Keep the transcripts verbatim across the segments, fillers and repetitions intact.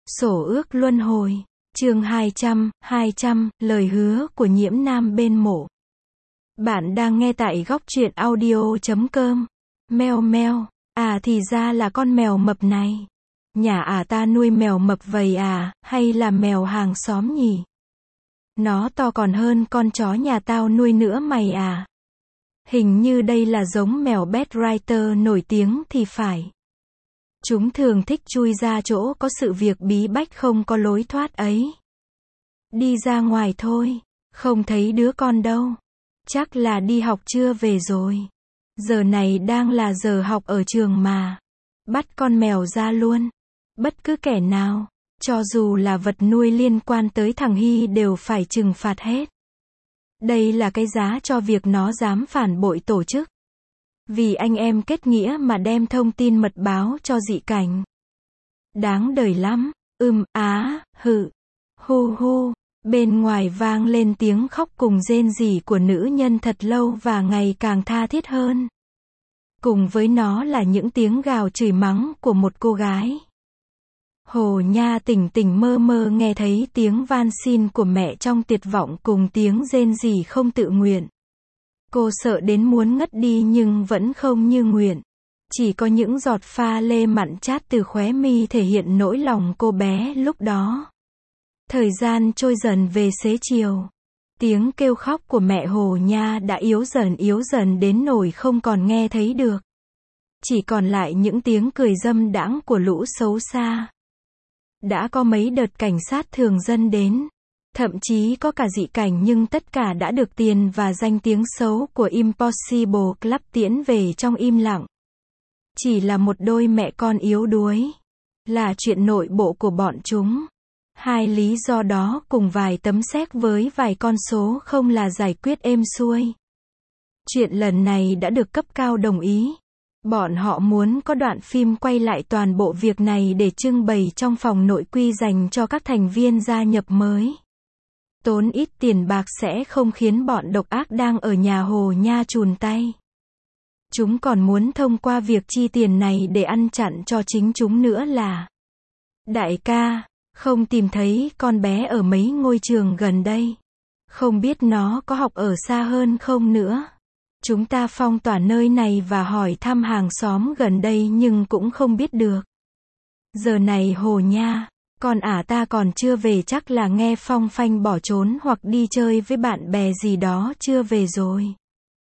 Sổ ước luân hồi. Chương hai trăm, hai trăm, lời hứa của Nhiễm Nam bên mộ. Bạn đang nghe tại góc truyện audio chấm com. Meo meo, à thì ra là con mèo mập này. Nhà à ta nuôi mèo mập vậy à, hay là mèo hàng xóm nhỉ? Nó to còn hơn con chó nhà tao nuôi nữa mày à. Hình như đây là giống mèo Bedwriter nổi tiếng thì phải. Chúng thường thích chui ra chỗ có sự việc bí bách không có lối thoát ấy. Đi ra ngoài thôi, không thấy đứa con đâu. Chắc là đi học chưa về rồi. Giờ này đang là giờ học ở trường mà. Bắt con mèo ra luôn. Bất cứ kẻ nào, cho dù là vật nuôi liên quan tới thằng Hy đều phải trừng phạt hết. Đây là cái giá cho việc nó dám phản bội tổ chức. Vì anh em kết nghĩa mà đem thông tin mật báo cho dị cảnh. Đáng đời lắm, ưm, á, hự, hu hu, bên ngoài vang lên tiếng khóc cùng rên rỉ của nữ nhân thật lâu và ngày càng tha thiết hơn. Cùng với nó là những tiếng gào chửi mắng của một cô gái. Hồ Nha tỉnh tỉnh mơ mơ nghe thấy tiếng van xin của mẹ trong tuyệt vọng cùng tiếng rên rỉ không tự nguyện. Cô sợ đến muốn ngất đi nhưng vẫn không như nguyện. Chỉ có những giọt pha lê mặn chát từ khóe mi thể hiện nỗi lòng cô bé lúc đó. Thời gian trôi dần về xế chiều. Tiếng kêu khóc của mẹ Hồ Nha đã yếu dần yếu dần đến nỗi không còn nghe thấy được. Chỉ còn lại những tiếng cười dâm đãng của lũ xấu xa. Đã có mấy đợt cảnh sát thường dân đến. Thậm chí có cả dị cảnh nhưng tất cả đã được tiền và danh tiếng xấu của Impossible Club tiễn về trong im lặng. Chỉ là một đôi mẹ con yếu đuối. Là chuyện nội bộ của bọn chúng. Hai lý do đó cùng vài tấm séc với vài con số không là giải quyết êm xuôi. Chuyện lần này đã được cấp cao đồng ý. Bọn họ muốn có đoạn phim quay lại toàn bộ việc này để trưng bày trong phòng nội quy dành cho các thành viên gia nhập mới. Tốn ít tiền bạc sẽ không khiến bọn độc ác đang ở nhà Hồ Nha chùn tay. Chúng còn muốn thông qua việc chi tiền này để ăn chặn cho chính chúng nữa là: Đại ca, không tìm thấy con bé ở mấy ngôi trường gần đây. Không biết nó có học ở xa hơn không nữa. Chúng ta phong tỏa nơi này và hỏi thăm hàng xóm gần đây nhưng cũng không biết được. Giờ này Hồ Nha, con ả ta còn chưa về chắc là nghe phong phanh bỏ trốn hoặc đi chơi với bạn bè gì đó chưa về rồi.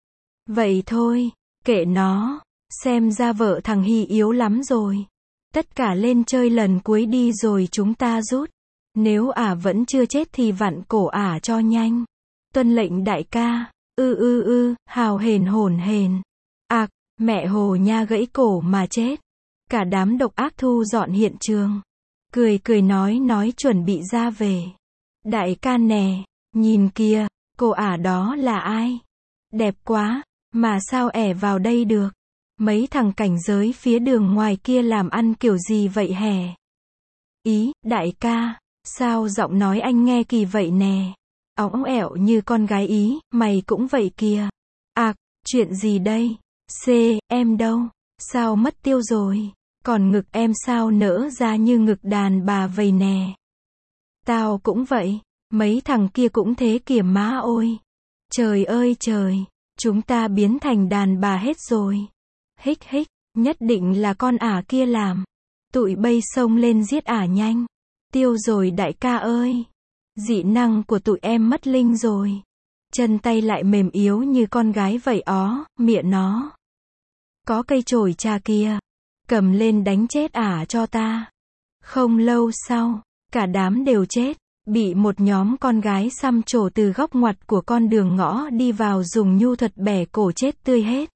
Vậy thôi, kệ nó, xem ra vợ thằng Hy yếu lắm rồi. Tất cả lên chơi lần cuối đi rồi chúng ta rút. Nếu ả vẫn chưa chết thì vặn cổ ả cho nhanh. Tuân lệnh đại ca. Ư ư ư, hào hển hổn hển. Ạc, mẹ Hồ Nha gãy cổ mà chết. Cả đám độc ác thu dọn hiện trường. Cười cười nói nói chuẩn bị ra về. Đại ca nè, nhìn kìa, cô ả đó là ai? Đẹp quá, mà sao ẻ vào đây được? Mấy thằng cảnh giới phía đường ngoài kia làm ăn kiểu gì vậy hè? Ý, đại ca, sao giọng nói anh nghe kỳ vậy nè? Óng ẻo như con gái Ý, mày cũng vậy kìa. Ạc, chuyện gì đây? C, em đâu? Sao mất tiêu rồi? Còn ngực em sao nỡ ra như ngực đàn bà vậy nè? Tao cũng vậy, mấy thằng kia cũng thế kìa má ôi. Trời ơi trời, chúng ta biến thành đàn bà hết rồi. Hích hích, nhất định là con ả kia làm. Tụi bây xông lên giết ả nhanh. Tiêu rồi đại ca ơi. Dị năng của tụi em mất linh rồi. Chân tay lại mềm yếu như con gái vậy ó, mịa nó. Có cây chổi trà kia. Cầm lên đánh chết ả cho ta. Không lâu sau, cả đám đều chết. Bị một nhóm con gái xăm trổ từ góc ngoặt của con đường ngõ đi vào dùng nhu thuật bẻ cổ chết tươi hết.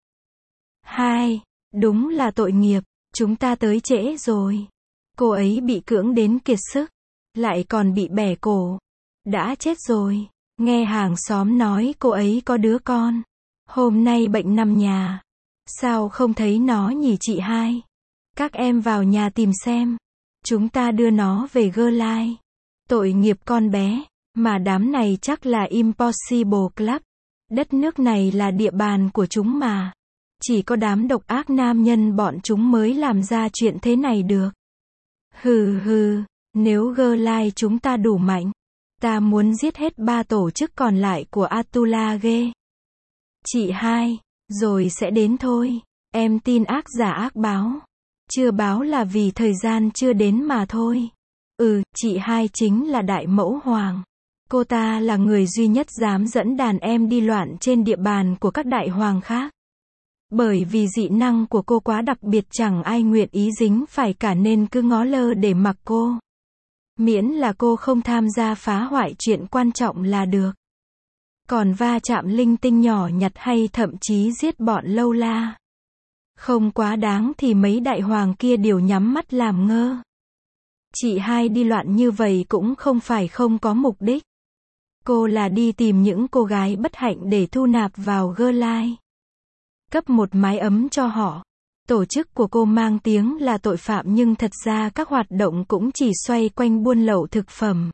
Hai, đúng là tội nghiệp. Chúng ta tới trễ rồi. Cô ấy bị cưỡng đến kiệt sức. Lại còn bị bẻ cổ. Đã chết rồi. Nghe hàng xóm nói cô ấy có đứa con. Hôm nay bệnh nằm nhà. Sao không thấy nó nhỉ chị hai? Các em vào nhà tìm xem. Chúng ta đưa nó về gơ lai. Tội nghiệp con bé. Mà đám này chắc là Impossible Club. Đất nước này là địa bàn của chúng mà. Chỉ có đám độc ác nam nhân bọn chúng mới làm ra chuyện thế này được. Hừ hừ. Nếu Girlai chúng ta đủ mạnh, ta muốn giết hết ba tổ chức còn lại của Atulage. Chị hai, rồi sẽ đến thôi. Em tin ác giả ác báo. Chưa báo là vì thời gian chưa đến mà thôi. Ừ, chị hai chính là đại mẫu hoàng. Cô ta là người duy nhất dám dẫn đàn em đi loạn trên địa bàn của các đại hoàng khác. Bởi vì dị năng của cô quá đặc biệt chẳng ai nguyện ý dính phải cả nên cứ ngó lơ để mặc cô. Miễn là cô không tham gia phá hoại chuyện quan trọng là được. Còn va chạm linh tinh nhỏ nhặt hay thậm chí giết bọn lâu la, không quá đáng thì mấy đại hoàng kia đều nhắm mắt làm ngơ. Chị hai đi loạn như vậy cũng không phải không có mục đích. Cô là đi tìm những cô gái bất hạnh để thu nạp vào Girlai. Cấp một mái ấm cho họ. Tổ chức của cô mang tiếng là tội phạm nhưng thật ra các hoạt động cũng chỉ xoay quanh buôn lậu thực phẩm,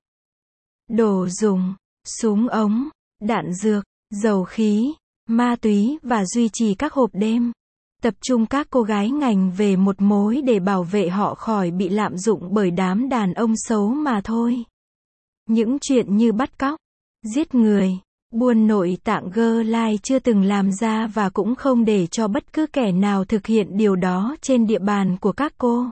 đồ dùng, súng ống, đạn dược, dầu khí, ma túy và duy trì các hộp đêm. Tập trung các cô gái ngành về một mối để bảo vệ họ khỏi bị lạm dụng bởi đám đàn ông xấu mà thôi. Những chuyện như bắt cóc, giết người, buôn nội tạng Girlai chưa từng làm ra và cũng không để cho bất cứ kẻ nào thực hiện điều đó trên địa bàn của các cô.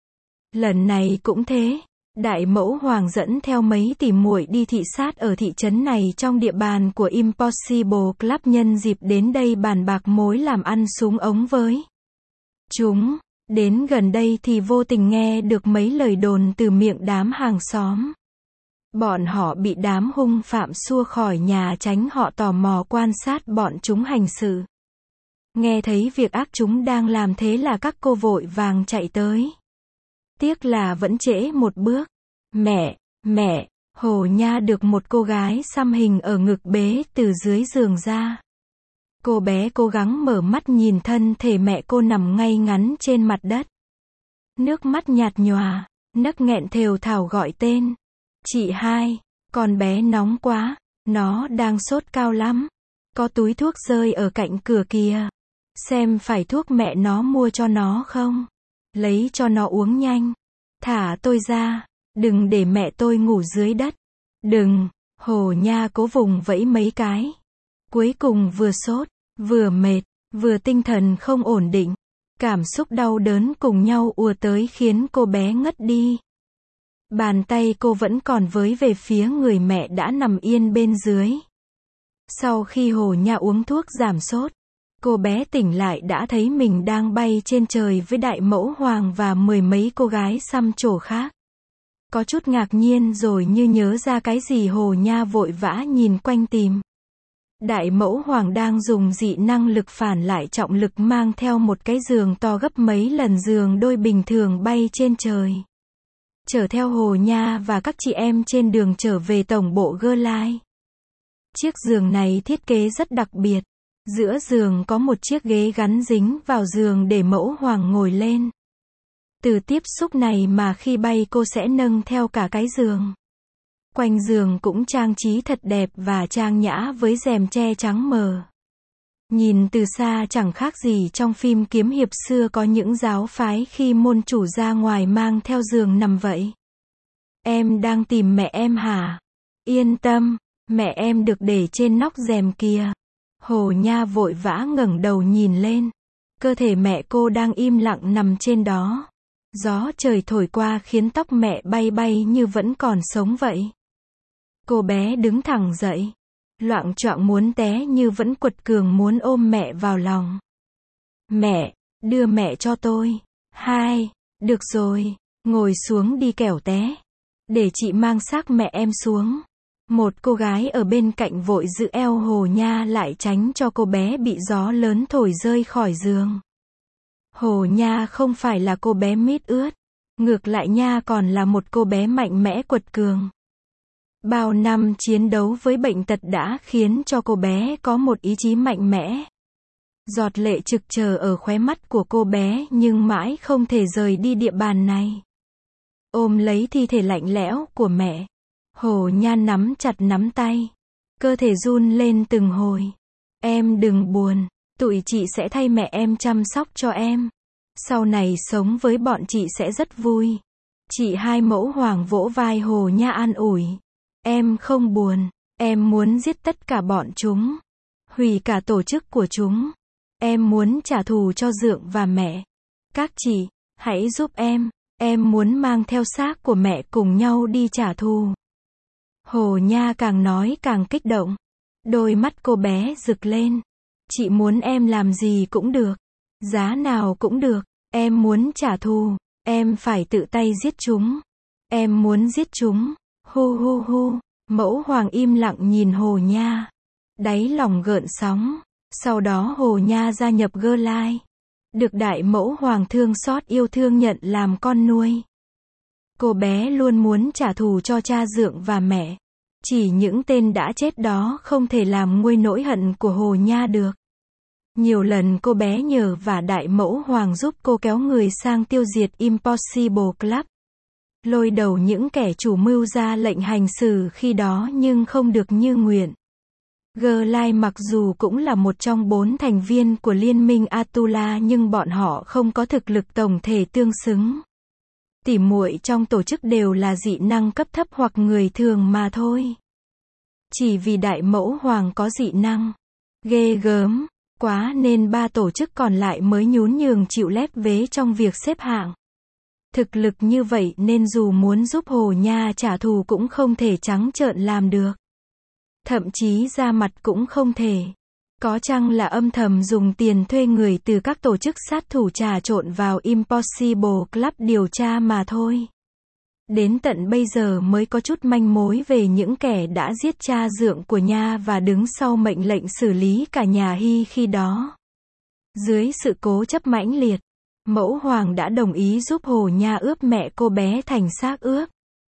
Lần này cũng thế. Đại mẫu hoàng dẫn theo mấy tỷ muội đi thị sát ở thị trấn này trong địa bàn của Impossible Club nhân dịp đến đây bàn bạc mối làm ăn súng ống với chúng. Đến gần đây thì vô tình nghe được mấy lời đồn từ miệng đám hàng xóm. Bọn họ bị đám hung phạm xua khỏi nhà tránh họ tò mò quan sát bọn chúng hành sự. Nghe thấy việc ác chúng đang làm thế là các cô vội vàng chạy tới. Tiếc là vẫn trễ một bước. Mẹ, mẹ, Hồ Nha được một cô gái xăm hình ở ngực bế từ dưới giường ra. Cô bé cố gắng mở mắt nhìn thân thể mẹ cô nằm ngay ngắn trên mặt đất. Nước mắt nhạt nhòa, nấc nghẹn thều thào gọi tên. Chị hai, con bé nóng quá, nó đang sốt cao lắm. Có túi thuốc rơi ở cạnh cửa kìa. Xem phải thuốc mẹ nó mua cho nó không? Lấy cho nó uống nhanh. Thả tôi ra, đừng để mẹ tôi ngủ dưới đất. Đừng, Hồ Nha cố vùng vẫy mấy cái. Cuối cùng vừa sốt, vừa mệt, vừa tinh thần không ổn định. Cảm xúc đau đớn cùng nhau ùa tới khiến cô bé ngất đi. Bàn tay cô vẫn còn với về phía người mẹ đã nằm yên bên dưới. Sau khi Hồ Nha uống thuốc giảm sốt, cô bé tỉnh lại đã thấy mình đang bay trên trời với đại mẫu hoàng và mười mấy cô gái xăm trổ khác. Có chút ngạc nhiên rồi như nhớ ra cái gì Hồ Nha vội vã nhìn quanh tìm. Đại mẫu hoàng đang dùng dị năng lực phản lại trọng lực mang theo một cái giường to gấp mấy lần giường đôi bình thường bay trên trời. Chở theo Hồ Nha và các chị em trên đường trở về tổng bộ Girlai. Chiếc giường này thiết kế rất đặc biệt. Giữa giường có một chiếc ghế gắn dính vào giường để mẫu hoàng ngồi lên. Từ tiếp xúc này mà khi bay cô sẽ nâng theo cả cái giường. Quanh giường cũng trang trí thật đẹp và trang nhã với rèm tre trắng mờ. Nhìn từ xa chẳng khác gì trong phim kiếm hiệp xưa có những giáo phái khi môn chủ ra ngoài mang theo giường nằm vậy. Em đang tìm mẹ em hả? Yên tâm, mẹ em được để trên nóc rèm kia. Hồ Nha vội vã ngẩng đầu nhìn lên. Cơ thể mẹ cô đang im lặng nằm trên đó. Gió trời thổi qua khiến tóc mẹ bay bay như vẫn còn sống vậy. Cô bé đứng thẳng dậy. Loạng choạng muốn té như vẫn quật cường muốn ôm mẹ vào lòng. Mẹ, đưa mẹ cho tôi. Hai, được rồi, ngồi xuống đi kẻo té. Để chị mang xác mẹ em xuống. Một cô gái ở bên cạnh vội giữ eo Hồ Nha lại tránh cho cô bé bị gió lớn thổi rơi khỏi giường. Hồ Nha không phải là cô bé mít ướt. Ngược lại Nha còn là một cô bé mạnh mẽ quật cường. Bao năm chiến đấu với bệnh tật đã khiến cho cô bé có một ý chí mạnh mẽ. Giọt lệ trực chờ ở khóe mắt của cô bé nhưng mãi không thể rời đi địa bàn này. Ôm lấy thi thể lạnh lẽo của mẹ. Hồ Nha nắm chặt nắm tay. Cơ thể run lên từng hồi. Em đừng buồn. Tụi chị sẽ thay mẹ em chăm sóc cho em. Sau này sống với bọn chị sẽ rất vui. Chị hai mẫu hoàng vỗ vai Hồ Nha an ủi. Em không buồn, em muốn giết tất cả bọn chúng. Hủy cả tổ chức của chúng. Em muốn trả thù cho Dượng và mẹ. Các chị, hãy giúp em, em muốn mang theo xác của mẹ cùng nhau đi trả thù. Hồ Nha càng nói càng kích động. Đôi mắt cô bé rực lên. Chị muốn em làm gì cũng được. Giá nào cũng được. Em muốn trả thù. Em phải tự tay giết chúng. Em muốn giết chúng. Hu hu hu. Mẫu hoàng im lặng nhìn Hồ Nha. Đáy lòng gợn sóng. Sau đó Hồ Nha gia nhập Girl Life. Được đại mẫu hoàng thương xót yêu thương nhận làm con nuôi. Cô bé luôn muốn trả thù cho cha Dượng và mẹ. Chỉ những tên đã chết đó không thể làm nguôi nỗi hận của Hồ Nha được. Nhiều lần cô bé nhờ và đại mẫu hoàng giúp cô kéo người sang tiêu diệt Impossible Club. Lôi đầu những kẻ chủ mưu ra lệnh hành xử khi đó nhưng không được như nguyện. Girl Life mặc dù cũng là một trong bốn thành viên của liên minh Atula nhưng bọn họ không có thực lực tổng thể tương xứng. Tỉ muội trong tổ chức đều là dị năng cấp thấp hoặc người thường mà thôi. Chỉ vì đại mẫu hoàng có dị năng ghê gớm quá nên ba tổ chức còn lại mới nhún nhường chịu lép vế trong việc xếp hạng. Thực lực như vậy nên dù muốn giúp Hồ Nha trả thù cũng không thể trắng trợn làm được. Thậm chí ra mặt cũng không thể. Có chăng là âm thầm dùng tiền thuê người từ các tổ chức sát thủ trà trộn vào Impossible Club điều tra mà thôi. Đến tận bây giờ mới có chút manh mối về những kẻ đã giết cha Dượng của Nha và đứng sau mệnh lệnh xử lý cả nhà Hy khi đó. Dưới sự cố chấp mãnh liệt, mẫu hoàng đã đồng ý giúp Hồ Nha ướp mẹ cô bé thành xác ướp.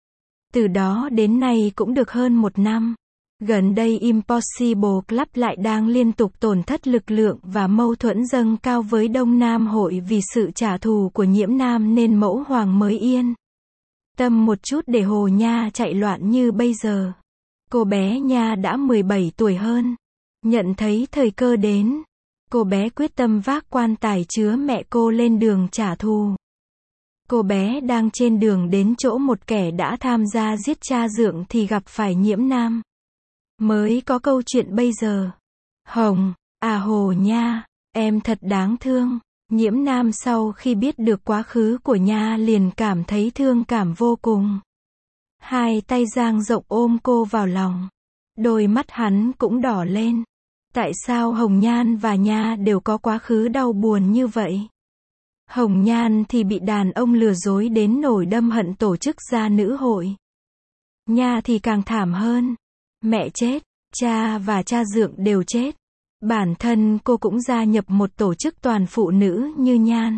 Từ đó đến nay cũng được hơn một năm. Gần đây Impossible Club lại đang liên tục tổn thất lực lượng và mâu thuẫn dâng cao với Đông Nam Hội vì sự trả thù của Nhiễm Nam nên mẫu hoàng mới yên tâm một chút để Hồ Nha chạy loạn như bây giờ. Cô bé Nha đã mười bảy tuổi hơn. Nhận thấy thời cơ đến, cô bé quyết tâm vác quan tài chứa mẹ cô lên đường trả thù. Cô bé đang trên đường đến chỗ một kẻ đã tham gia giết cha Dượng thì gặp phải Nhiễm Nam. Mới có câu chuyện bây giờ. Hồng, à Hồ Nha, em thật đáng thương. Nhiễm Nam sau khi biết được quá khứ của Nha liền cảm thấy thương cảm vô cùng. Hai tay dang rộng ôm cô vào lòng. Đôi mắt hắn cũng đỏ lên. Tại sao Hồng Nhan và Nha đều có quá khứ đau buồn như vậy? Hồng Nhan thì bị đàn ông lừa dối đến nổi đâm hận tổ chức gia nữ hội. Nha thì càng thảm hơn. Mẹ chết, cha và cha Dượng đều chết. Bản thân cô cũng gia nhập một tổ chức toàn phụ nữ như Nhan.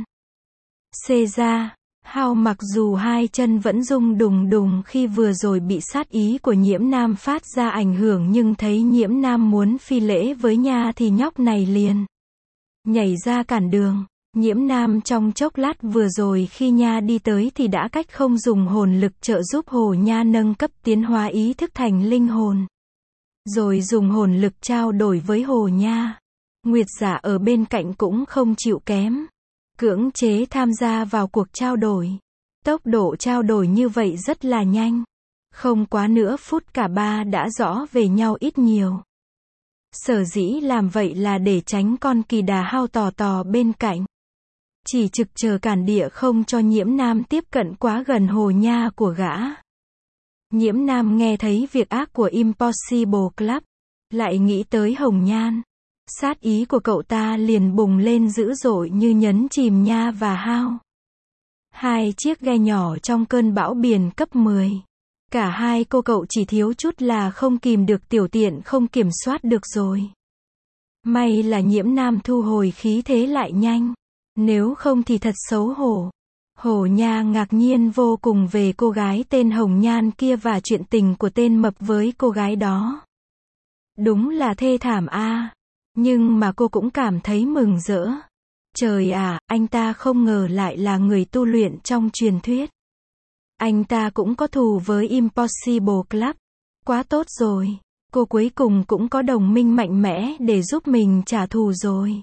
Xê ra, Hao mặc dù hai chân vẫn rung đùng đùng khi vừa rồi bị sát ý của Nhiễm Nam phát ra ảnh hưởng nhưng thấy Nhiễm Nam muốn phi lễ với Nha thì nhóc này liền nhảy ra cản đường. Nhiễm Nam trong chốc lát vừa rồi khi Nha đi tới thì đã cách không dùng hồn lực trợ giúp Hồ Nha nâng cấp tiến hóa ý thức thành linh hồn. Rồi dùng hồn lực trao đổi với Hồ Nha. Nguyệt Giả ở bên cạnh cũng không chịu kém. Cưỡng chế tham gia vào cuộc trao đổi. Tốc độ trao đổi như vậy rất là nhanh. Không quá nửa phút cả ba đã rõ về nhau ít nhiều. Sở dĩ làm vậy là để tránh con kỳ đà hao tò tò bên cạnh. Chỉ trực chờ cản địa không cho Nhiễm Nam tiếp cận quá gần Hồ Nha của gã. Nhiễm Nam nghe thấy việc ác của Impossible Club, lại nghĩ tới Hồng Nhan. Sát ý của cậu ta liền bùng lên dữ dội như nhấn chìm Nha và Hao. Hai chiếc ghe nhỏ trong cơn bão biển cấp mười. Cả hai cô cậu chỉ thiếu chút là không kìm được tiểu tiện không kiểm soát được rồi. May là Nhiễm Nam thu hồi khí thế lại nhanh. Nếu không thì thật xấu hổ. Hồ Nha ngạc nhiên vô cùng về cô gái tên Hồng Nhan kia và chuyện tình của tên mập với cô gái đó. Đúng là thê thảm a. À. Nhưng mà cô cũng cảm thấy mừng rỡ. Trời à, anh ta không ngờ lại là người tu luyện trong truyền thuyết. Anh ta cũng có thù với Impossible Club. Quá tốt rồi. Cô cuối cùng cũng có đồng minh mạnh mẽ để giúp mình trả thù rồi.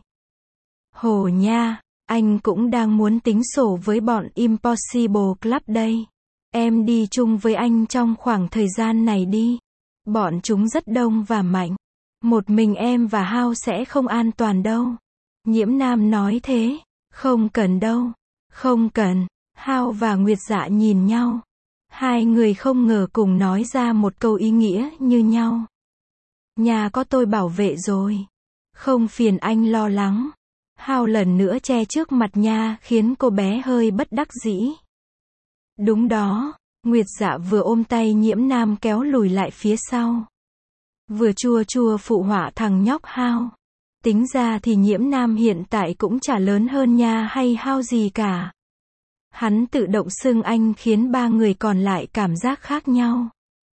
Hồ Nha, anh cũng đang muốn tính sổ với bọn Impossible Club đây. Em đi chung với anh trong khoảng thời gian này đi. Bọn chúng rất đông và mạnh. Một mình em và Hao sẽ không an toàn đâu. Nhiễm Nam nói thế. Không cần đâu. Không cần. Hao và Nguyệt Dạ nhìn nhau. Hai người không ngờ cùng nói ra một câu ý nghĩa như nhau. Nhà có tôi bảo vệ rồi. Không phiền anh lo lắng. Hao lần nữa che trước mặt Nha khiến cô bé hơi bất đắc dĩ. Đúng đó. Nguyệt Dạ vừa ôm tay Nhiễm Nam kéo lùi lại phía sau. Vừa chua chua phụ họa thằng nhóc Hao. Tính ra thì Nhiễm Nam hiện tại cũng chả lớn hơn Nha hay Hao gì cả. Hắn tự động xưng anh khiến ba người còn lại cảm giác khác nhau.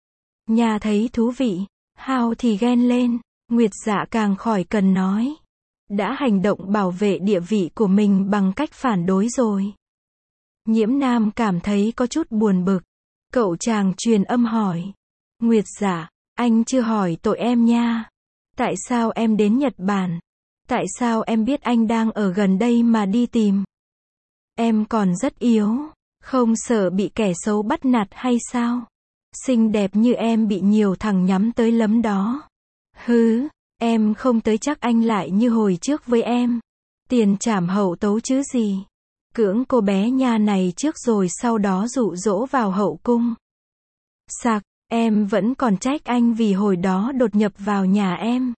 Nha thấy thú vị. Hao thì ghen lên. Nguyệt Dạ càng khỏi cần nói. Đã hành động bảo vệ địa vị của mình bằng cách phản đối rồi. Nhiễm Nam cảm thấy có chút buồn bực. Cậu chàng truyền âm hỏi. Nguyệt Dạ, anh chưa hỏi tội em nha. Tại sao em đến Nhật Bản? Tại sao em biết anh đang ở gần đây mà đi tìm? Em còn rất yếu. Không sợ bị kẻ xấu bắt nạt hay sao? Xinh đẹp như em bị nhiều thằng nhắm tới lắm đó. Hứ, em không tới chắc anh lại như hồi trước với em. Tiền trảm hậu tấu chứ gì. Cưỡng cô bé Nha này trước rồi sau đó dụ dỗ vào hậu cung. Sặc, em vẫn còn trách anh vì hồi đó đột nhập vào nhà em.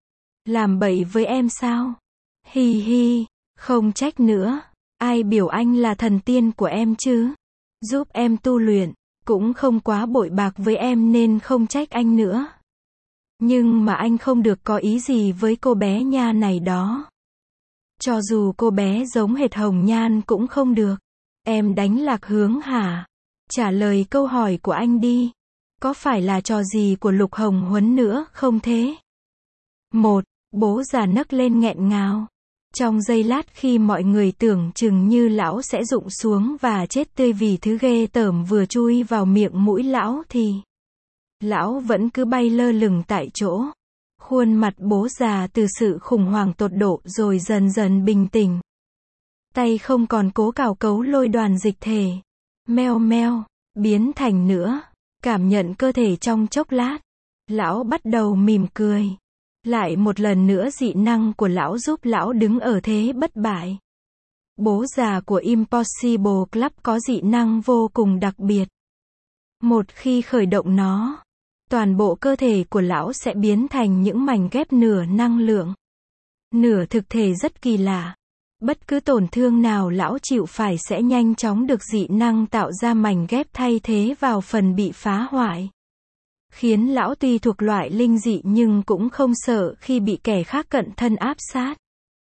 Làm bậy với em sao? Hi hi, không trách nữa. Ai biểu anh là thần tiên của em chứ? Giúp em tu luyện, cũng không quá bội bạc với em nên không trách anh nữa. Nhưng mà anh không được có ý gì với cô bé Nha này đó. Cho dù cô bé giống hệt Hồng Nhan cũng không được. Em đánh lạc hướng hả? Trả lời câu hỏi của anh đi. Có phải là trò gì của Lục Hồng Huấn nữa không thế? Một, bố già nấc lên nghẹn ngào. Trong giây lát khi mọi người tưởng chừng như lão sẽ rụng xuống và chết tươi vì thứ ghê tởm vừa chui vào miệng mũi lão thì lão vẫn cứ bay lơ lửng tại chỗ. Khuôn mặt bố già từ sự khủng hoảng tột độ rồi dần dần bình tĩnh. Tay không còn cố cào cấu lôi đoàn dịch thể. Meo meo, biến thành nữa. Cảm nhận cơ thể trong chốc lát. Lão bắt đầu mỉm cười. Lại một lần nữa dị năng của lão giúp lão đứng ở thế bất bại. Bố già của Impossible Club có dị năng vô cùng đặc biệt. Một khi khởi động nó, toàn bộ cơ thể của lão sẽ biến thành những mảnh ghép nửa năng lượng, nửa thực thể rất kỳ lạ. Bất cứ tổn thương nào lão chịu phải sẽ nhanh chóng được dị năng tạo ra mảnh ghép thay thế vào phần bị phá hoại. Khiến lão tuy thuộc loại linh dị nhưng cũng không sợ khi bị kẻ khác cận thân áp sát.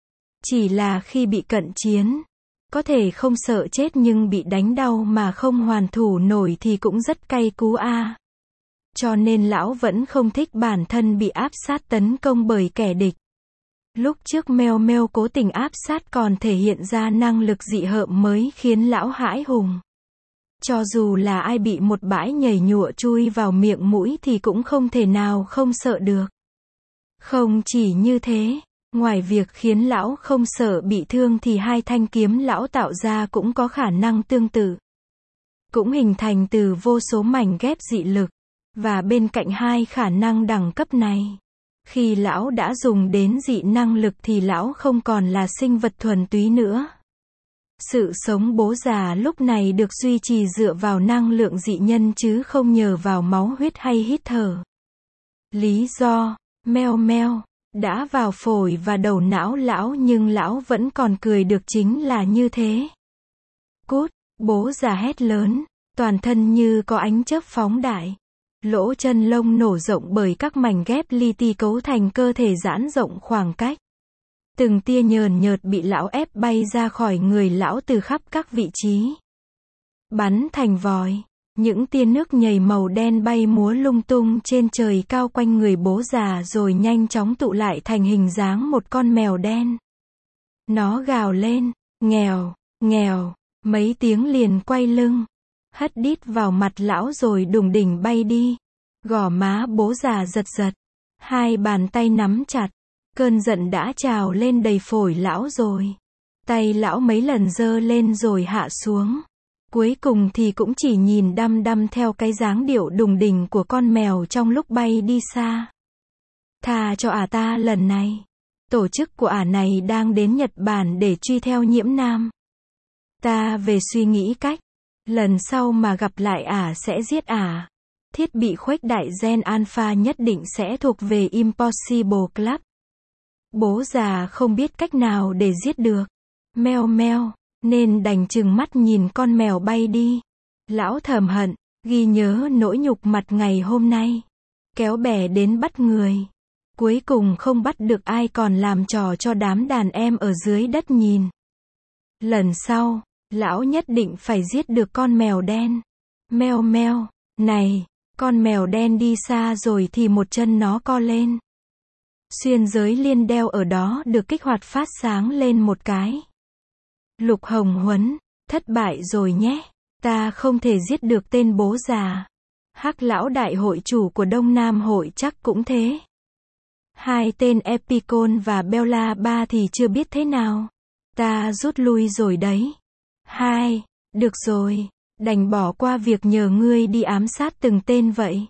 Chỉ là khi bị cận chiến, có thể không sợ chết nhưng bị đánh đau mà không hoàn thủ nổi thì cũng rất cay cú a. À. Cho nên lão vẫn không thích bản thân bị áp sát tấn công bởi kẻ địch. Lúc trước Meo Meo cố tình áp sát còn thể hiện ra năng lực dị hợm mới khiến lão hãi hùng. Cho dù là ai bị một bãi nhảy nhụa chui vào miệng mũi thì cũng không thể nào không sợ được. Không chỉ như thế, ngoài việc khiến lão không sợ bị thương thì hai thanh kiếm lão tạo ra cũng có khả năng tương tự. Cũng hình thành từ vô số mảnh ghép dị lực. Và bên cạnh hai khả năng đẳng cấp này, khi lão đã dùng đến dị năng lực thì lão không còn là sinh vật thuần túy nữa. Sự sống bố già lúc này được duy trì dựa vào năng lượng dị nhân chứ không nhờ vào máu huyết hay hít thở. Lý do, Meo Meo, đã vào phổi và đầu não lão nhưng lão vẫn còn cười được chính là như thế. Cút, bố già hét lớn, toàn thân như có ánh chớp phóng đại. Lỗ chân lông nổ rộng bởi các mảnh ghép li ti cấu thành cơ thể giãn rộng khoảng cách. Từng tia nhờn nhợt bị lão ép bay ra khỏi người lão từ khắp các vị trí. Bắn thành vòi. Những tia nước nhầy màu đen bay múa lung tung trên trời cao quanh người bố già rồi nhanh chóng tụ lại thành hình dáng một con mèo đen. Nó gào lên, nghèo, nghèo, mấy tiếng liền quay lưng. Hất đít vào mặt lão rồi đùng đỉnh bay đi. Gò má bố già giật giật. Hai bàn tay nắm chặt. Cơn giận đã trào lên đầy phổi lão rồi. Tay lão mấy lần giơ lên rồi hạ xuống. Cuối cùng thì cũng chỉ nhìn đăm đăm theo cái dáng điệu đùng đỉnh của con mèo trong lúc bay đi xa. Tha cho ả ta lần này. Tổ chức của ả này đang đến Nhật Bản để truy theo Nhiễm Nam. Ta về suy nghĩ cách. Lần sau mà gặp lại ả sẽ giết ả. Thiết bị khuếch đại gen alpha nhất định sẽ thuộc về Impossible Club. Bố già không biết cách nào để giết được. Meo meo, nên đành trừng mắt nhìn con mèo bay đi. Lão thầm hận, ghi nhớ nỗi nhục mặt ngày hôm nay. Kéo bè đến bắt người. Cuối cùng không bắt được ai còn làm trò cho đám đàn em ở dưới đất nhìn. Lần sau, lão nhất định phải giết được con mèo đen. Meo meo, này, con mèo đen đi xa rồi thì một chân nó co lên. Xuyên giới liên đeo ở đó được kích hoạt phát sáng lên một cái. Lục Hồng Huấn, thất bại rồi nhé. Ta không thể giết được tên bố già. Hắc lão đại hội chủ của Đông Nam hội chắc cũng thế. Hai tên Epicon và Bella ba thì chưa biết thế nào. Ta rút lui rồi đấy. Hai, được rồi, đành bỏ qua việc nhờ ngươi đi ám sát từng tên vậy.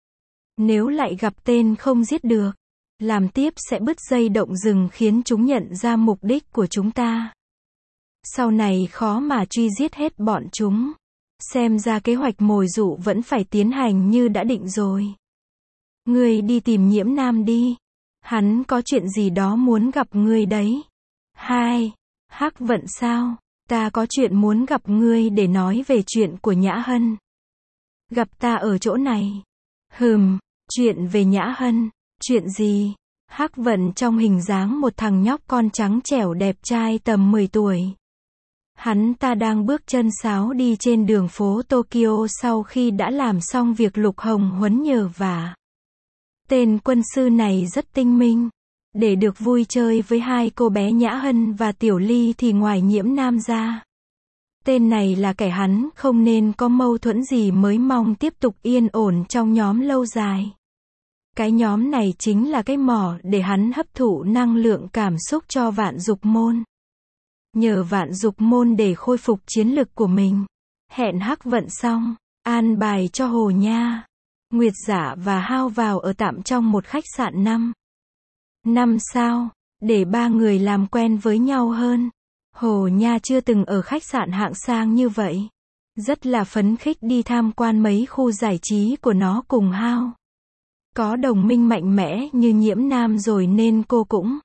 Nếu lại gặp tên không giết được, làm tiếp sẽ bứt dây động rừng khiến chúng nhận ra mục đích của chúng ta. Sau này khó mà truy giết hết bọn chúng. Xem ra kế hoạch mồi dụ vẫn phải tiến hành như đã định rồi. Ngươi đi tìm Nhiễm Nam đi. Hắn có chuyện gì đó muốn gặp ngươi đấy. Hai, Hắc Vận sao? Ta có chuyện muốn gặp ngươi để nói về chuyện của Nhã Hân. Gặp ta ở chỗ này. Hừm, chuyện về Nhã Hân. Chuyện gì? Hắc Vận trong hình dáng một thằng nhóc con trắng trẻo đẹp trai tầm mười tuổi. Hắn ta đang bước chân sáo đi trên đường phố Tokyo sau khi đã làm xong việc Lục Hồng Huấn nhờ vả. Tên quân sư này rất tinh minh. Để được vui chơi với hai cô bé Nhã Hân và Tiểu Ly thì ngoài Nhiễm Nam ra. Tên này là kẻ hắn không nên có mâu thuẫn gì mới mong tiếp tục yên ổn trong nhóm lâu dài. Cái nhóm này chính là cái mỏ để hắn hấp thụ năng lượng cảm xúc cho Vạn Dục Môn. Nhờ Vạn Dục Môn để khôi phục chiến lực của mình. Hẹn Hắc Vận xong, an bài cho Hồ Nha, Nguyệt Giả và Hao vào ở tạm trong một khách sạn năm năm sao, để ba người làm quen với nhau hơn. Hồ Nha chưa từng ở khách sạn hạng sang như vậy. Rất là phấn khích đi tham quan mấy khu giải trí của nó cùng Hao. Có đồng minh mạnh mẽ như Nhiễm Nam rồi nên cô cũng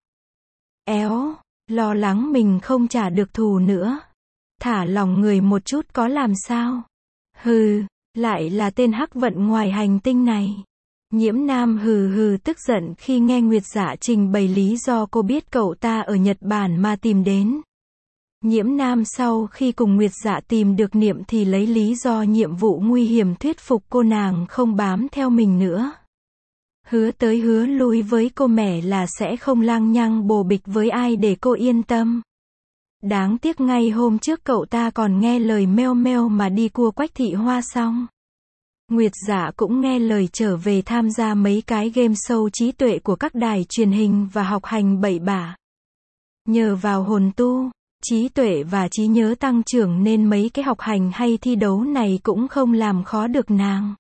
éo, lo lắng mình không trả được thù nữa. Thả lòng người một chút có làm sao. Hừ, lại là tên Hắc Vận ngoài hành tinh này. Nhiễm Nam hừ hừ tức giận khi nghe Nguyệt Dạ trình bày lý do cô biết cậu ta ở Nhật Bản mà tìm đến. Nhiễm Nam sau khi cùng Nguyệt Dạ tìm được Niệm thì lấy lý do nhiệm vụ nguy hiểm thuyết phục cô nàng không bám theo mình nữa. Hứa tới hứa lui với cô mẹ là sẽ không lăng nhăng bồ bịch với ai để cô yên tâm. Đáng tiếc ngay hôm trước cậu ta còn nghe lời meo meo mà đi cua Quách Thị Hoa xong. Nguyệt Dạ cũng nghe lời trở về tham gia mấy cái game show trí tuệ của các đài truyền hình và học hành bậy bạ. Nhờ vào hồn tu, trí tuệ và trí nhớ tăng trưởng nên mấy cái học hành hay thi đấu này cũng không làm khó được nàng.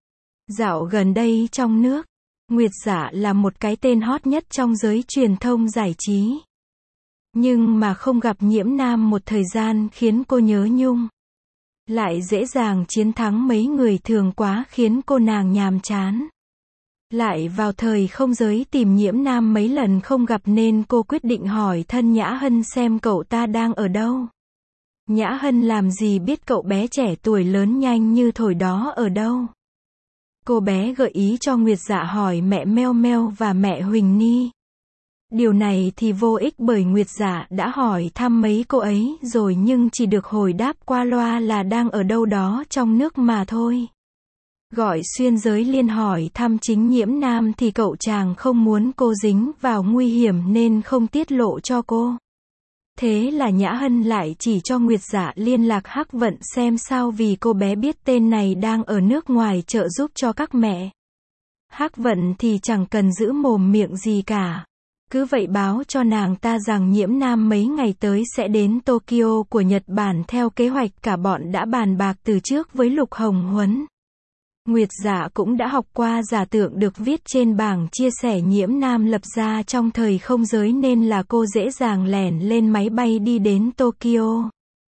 Dạo gần đây trong nước, Nguyệt Dạ là một cái tên hot nhất trong giới truyền thông giải trí. Nhưng mà không gặp Nhiễm Nam một thời gian khiến cô nhớ nhung. Lại dễ dàng chiến thắng mấy người thường quá khiến cô nàng nhàm chán. Lại vào thời không giới tìm Nhiễm Nam mấy lần không gặp nên cô quyết định hỏi thân Nhã Hân xem cậu ta đang ở đâu. Nhã Hân làm gì biết cậu bé trẻ tuổi lớn nhanh như thổi đó ở đâu. Cô bé gợi ý cho Nguyệt Dạ hỏi mẹ Meo Meo và mẹ Huỳnh Ni. Điều này thì vô ích bởi Nguyệt Dạ đã hỏi thăm mấy cô ấy rồi nhưng chỉ được hồi đáp qua loa là đang ở đâu đó trong nước mà thôi. Gọi xuyên giới liên hỏi thăm chính Nhiễm Nam thì cậu chàng không muốn cô dính vào nguy hiểm nên không tiết lộ cho cô. Thế là Nhã Hân lại chỉ cho Nguyệt Dạ liên lạc Hắc Vận xem sao vì cô bé biết tên này đang ở nước ngoài trợ giúp cho các mẹ. Hắc Vận thì chẳng cần giữ mồm miệng gì cả. Cứ vậy báo cho nàng ta rằng Nhiễm Nam mấy ngày tới sẽ đến Tokyo của Nhật Bản theo kế hoạch cả bọn đã bàn bạc từ trước với Lục Hồng Huấn. Nguyệt Dạ cũng đã học qua giả tưởng được viết trên bảng chia sẻ Nhiễm Nam lập ra trong thời không giới nên là cô dễ dàng lẻn lên máy bay đi đến Tokyo.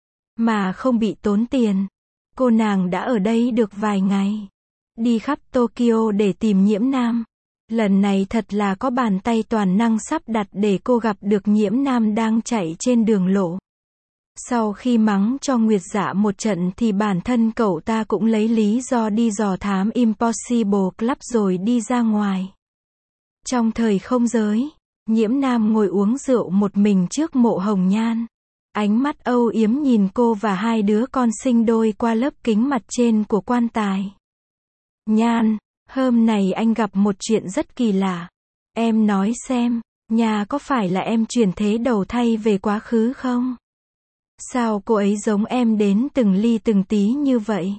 Mà không bị tốn tiền. Cô nàng đã ở đây được vài ngày. Đi khắp Tokyo để tìm Nhiễm Nam. Lần này thật là có bàn tay toàn năng sắp đặt để cô gặp được Nhiễm Nam đang chạy trên đường lộ. Sau khi mắng cho Nguyệt Dạ một trận thì bản thân cậu ta cũng lấy lý do đi dò thám Impossible Club rồi đi ra ngoài. Trong thời không giới, Nhiễm Nam ngồi uống rượu một mình trước mộ Hồng Nhan. Ánh mắt âu yếm nhìn cô và hai đứa con sinh đôi qua lớp kính mặt trên của quan tài. Nhan, hôm nay anh gặp một chuyện rất kỳ lạ. Em nói xem, nhà có phải là em chuyển thế đầu thai về quá khứ không? Sao cô ấy giống em đến từng ly từng tí như vậy?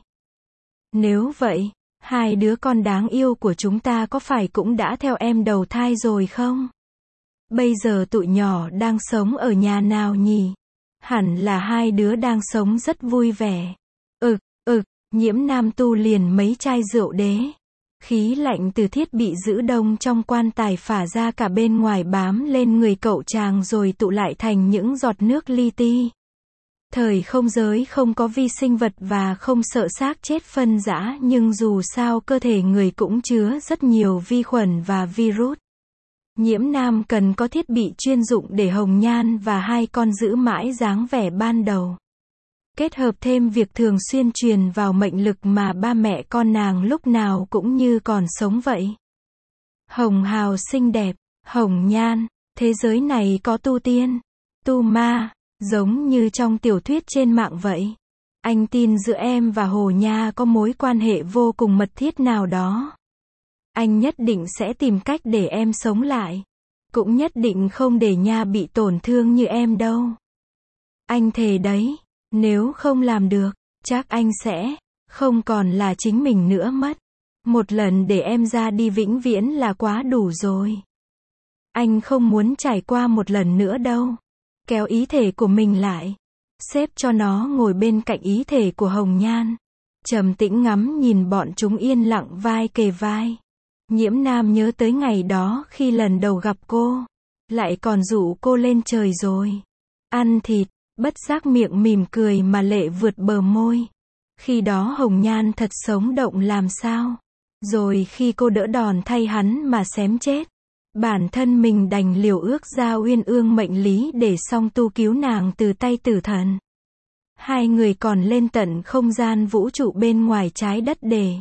Nếu vậy, hai đứa con đáng yêu của chúng ta có phải cũng đã theo em đầu thai rồi không? Bây giờ tụi nhỏ đang sống ở nhà nào nhỉ? Hẳn là hai đứa đang sống rất vui vẻ. Ực, ực, Nhiễm Nam tu liền mấy chai rượu đế. Khí lạnh từ thiết bị giữ đông trong quan tài phả ra cả bên ngoài bám lên người cậu chàng rồi tụ lại thành những giọt nước li ti. Thời không giới không có vi sinh vật và không sợ xác chết phân rã nhưng dù sao cơ thể người cũng chứa rất nhiều vi khuẩn và virus. Nhiễm Nam cần có thiết bị chuyên dụng để Hồng Nhan và hai con giữ mãi dáng vẻ ban đầu. Kết hợp thêm việc thường xuyên truyền vào mệnh lực mà ba mẹ con nàng lúc nào cũng như còn sống vậy. Hồng hào xinh đẹp, Hồng Nhan, thế giới này có tu tiên, tu ma, giống như trong tiểu thuyết trên mạng vậy. Anh tin giữa em và Hồ Nha có mối quan hệ vô cùng mật thiết nào đó. Anh nhất định sẽ tìm cách để em sống lại. Cũng nhất định không để Nha bị tổn thương như em đâu. Anh thề đấy, nếu không làm được, chắc anh sẽ không còn là chính mình nữa mất. Một lần để em ra đi vĩnh viễn là quá đủ rồi. Anh không muốn trải qua một lần nữa đâu. Kéo ý thể của mình lại, xếp cho nó ngồi bên cạnh ý thể của Hồng Nhan. Trầm tĩnh ngắm nhìn bọn chúng yên lặng vai kề vai. Nhiễm Nam nhớ tới ngày đó khi lần đầu gặp cô, lại còn rủ cô lên trời rồi. Ăn thịt, bất giác miệng mỉm cười mà lệ vượt bờ môi. Khi đó Hồng Nhan thật sống động làm sao. Rồi khi cô đỡ đòn thay hắn mà xém chết. Bản thân mình đành liều ước ra uyên ương mệnh lý để song tu cứu nàng từ tay tử thần. Hai người còn lên tận không gian vũ trụ bên ngoài trái đất để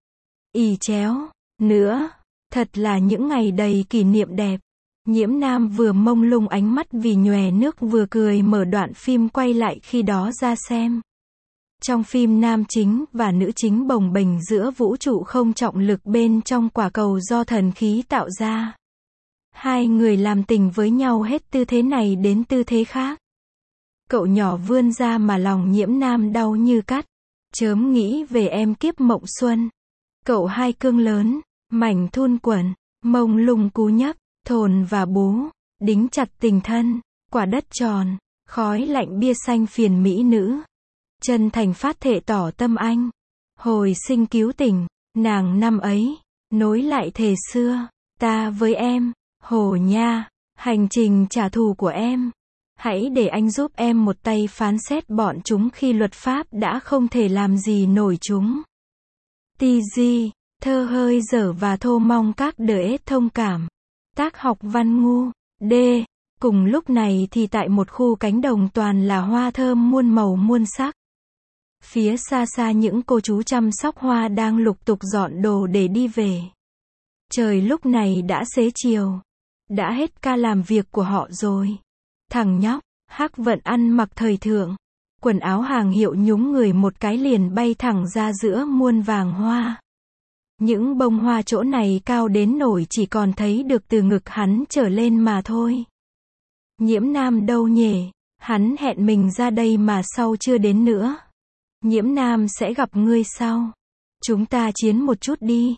ì chéo nữa. Thật là những ngày đầy kỷ niệm đẹp. Nhiễm Nam vừa mông lung ánh mắt vì nhòe nước vừa cười mở đoạn phim quay lại khi đó ra xem. Trong phim nam chính và nữ chính bồng bềnh giữa vũ trụ không trọng lực bên trong quả cầu do thần khí tạo ra. Hai người làm tình với nhau hết tư thế này đến tư thế khác. Cậu nhỏ vươn ra mà lòng Nhiễm Nam đau như cắt. Chớm nghĩ về em kiếp mộng xuân. Cậu hai cương lớn, mảnh thun quần, mông lung cú nhấp, thồn và bú, đính chặt tình thân, quả đất tròn, khói lạnh bia xanh phiền mỹ nữ. Chân thành phát thệ tỏ tâm anh. Hồi sinh cứu tình, nàng năm ấy, nối lại thề xưa, ta với em. Hồ Nha, hành trình trả thù của em. Hãy để anh giúp em một tay phán xét bọn chúng khi luật pháp đã không thể làm gì nổi chúng. tê giê, thơ hơi dở và thô mong các đỡ thông cảm. Tác học văn ngu. D. Cùng lúc này thì tại một khu cánh đồng toàn là hoa thơm muôn màu muôn sắc. Phía xa xa những cô chú chăm sóc hoa đang lục tục dọn đồ để đi về. Trời lúc này đã xế chiều. Đã hết ca làm việc của họ rồi. Thằng nhóc, Hắc Vận ăn mặc thời thượng. Quần áo hàng hiệu nhúng người một cái liền bay thẳng ra giữa muôn vàng hoa. Những bông hoa chỗ này cao đến nổi chỉ còn thấy được từ ngực hắn trở lên mà thôi. Nhiễm Nam đâu nhỉ? Hắn hẹn mình ra đây mà sau chưa đến nữa. Nhiễm Nam sẽ gặp ngươi sau. Chúng ta chiến một chút đi.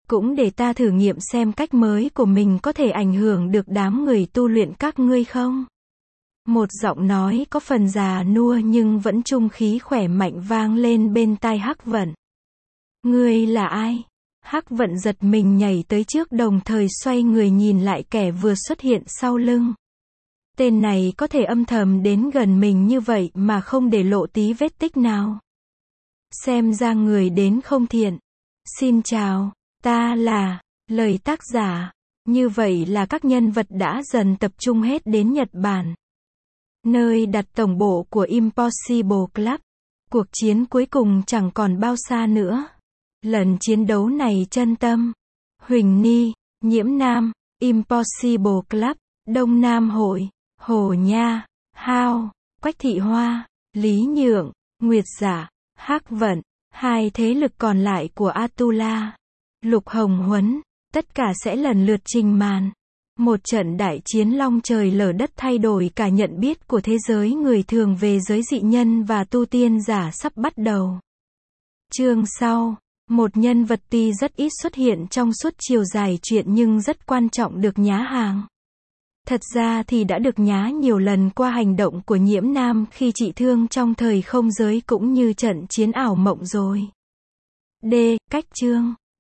cũng để ta thử nghiệm xem cách mới của mình có thể ảnh hưởng được đám người tu luyện các ngươi không? Một giọng nói có phần già nua nhưng vẫn trung khí khỏe mạnh vang lên bên tai Hắc Vận. Ngươi là ai? Hắc Vận giật mình nhảy tới trước đồng thời xoay người nhìn lại kẻ vừa xuất hiện sau lưng. Tên này có thể âm thầm đến gần mình như vậy mà không để lộ tí vết tích nào. Xem ra người đến không thiện. Xin chào, ta là, lời tác giả. Như vậy là các nhân vật đã dần tập trung hết đến Nhật Bản, nơi đặt tổng bộ của Impossible Club. Cuộc chiến cuối cùng chẳng còn bao xa nữa. Lần chiến đấu này chân tâm. Huỳnh Ni, Nhiễm Nam, Impossible Club, Đông Nam Hội, Hồ Nha, Hao, Quách Thị Hoa, Lý Nhượng, Nguyệt Giả, Hắc Vận, hai thế lực còn lại của Atula, Lục Hồng Huấn, tất cả sẽ lần lượt trình màn. Một trận đại chiến long trời lở đất thay đổi cả nhận biết của thế giới người thường về giới dị nhân và tu tiên giả sắp bắt đầu. Chương sau, một nhân vật tuy rất ít xuất hiện trong suốt chiều dài truyện nhưng rất quan trọng được nhá hàng. Thật ra thì đã được nhá nhiều lần qua hành động của Nhiễm Nam khi trị thương trong thời không giới cũng như trận chiến ảo mộng rồi. D. Cách chương